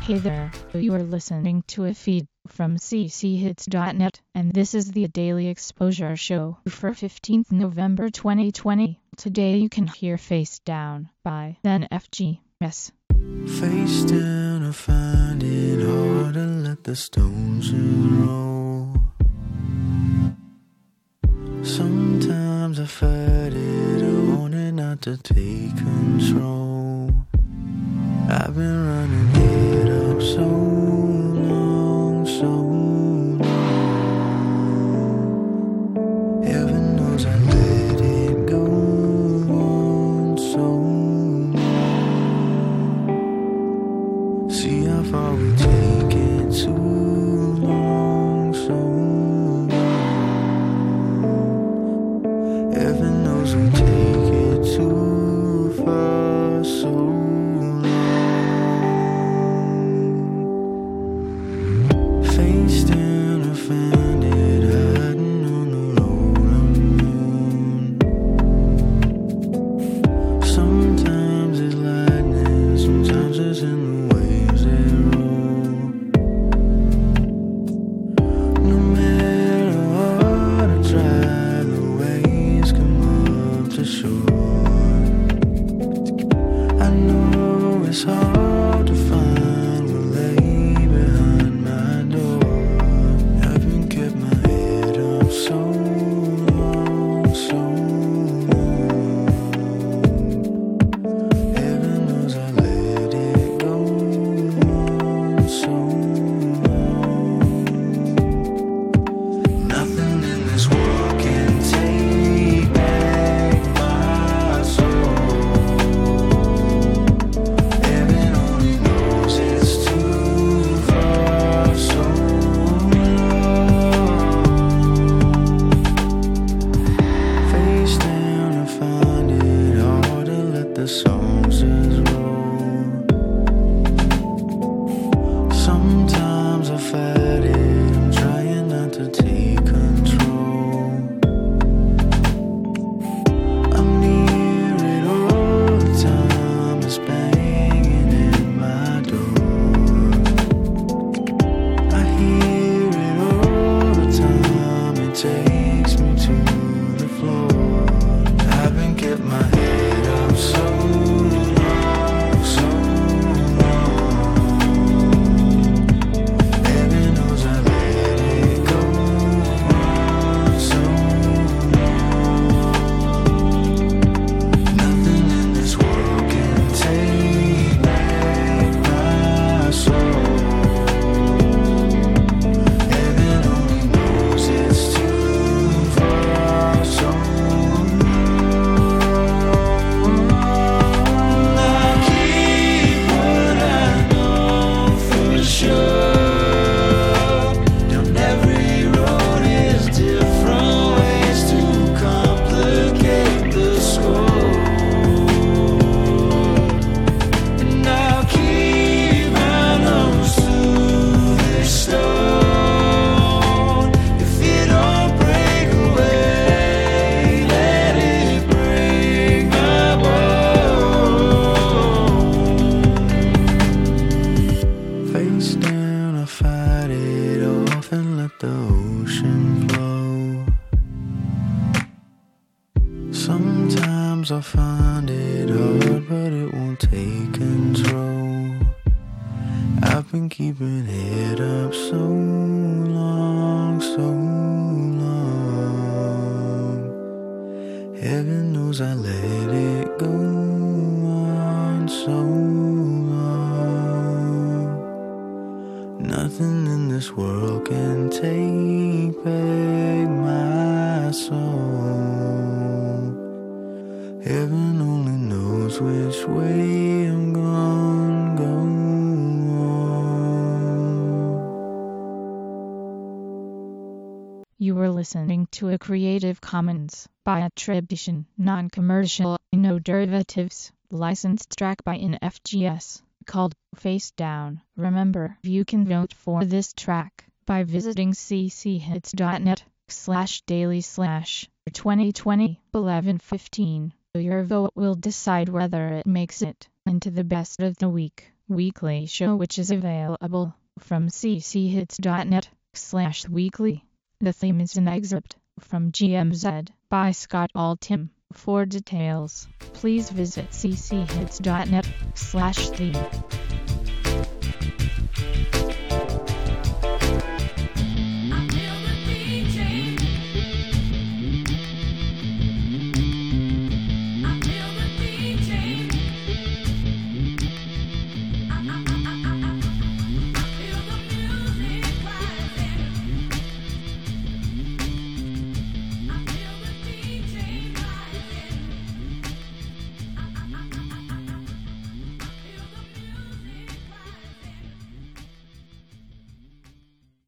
Hey there, you are listening to a feed from cchits.net, and this is the Daily Exposure Show for 15th November 2020. Today you can hear Face Down by NFGS. Face down, I find it hard to let the stones roll. Sometimes I fight it, I want it not to take control. I've been running it up so long, so long. Heaven knows I let it go on so long. See how far we take it too long, so long. Heaven knows we take it too far, so long. Face down, I find it hiding on the road I'm on. Sometimes it's lightning, sometimes it's in the waves that roll. No matter what I try, the waves come up to shore. I know it's hard to find what lay behind my door. Haven't kept my head up so long, so long. Heaven knows I let it go on so long. Nothing in this world can take back my soul. Heaven only knows it's too far, so long. Face down, I find it hard to let the songs just roll. Sometimes I fight it, I'm trying not to take control. I'm near it all the time, it's banging at my door. I hear it all the time, it takes me to the floor. I haven't kept my head up so long, so long. Heaven knows I let it go on so long. Nothing in this world can take back my soul. Heaven only knows it's too far, so I'll keep what I know for sure. Down every road is different ways to complicate the score. And I'll keep my nose to this stone. If it don't break away, let it break my bones. Face down, I fight it off and let the ocean flow. Sometimes I find it hard, but it won't take control. I've been keeping it up so long, so long. Heaven knows I let it go on so long. Nothing in this world can take back my soul. Heaven only knows which way I'm gonna go on. You were listening to a Creative Commons by attribution, non-commercial, no derivatives, licensed track by NFGS, called Face Down. Remember, you can vote for this track by visiting cchits.net/daily/2020-11-15. Your vote will decide whether it makes it into the best of the week. weekly show which is available from cchits.net/weekly. The theme is an excerpt from GMZ by Scott Altham. For details, please visit cchits.net/theme.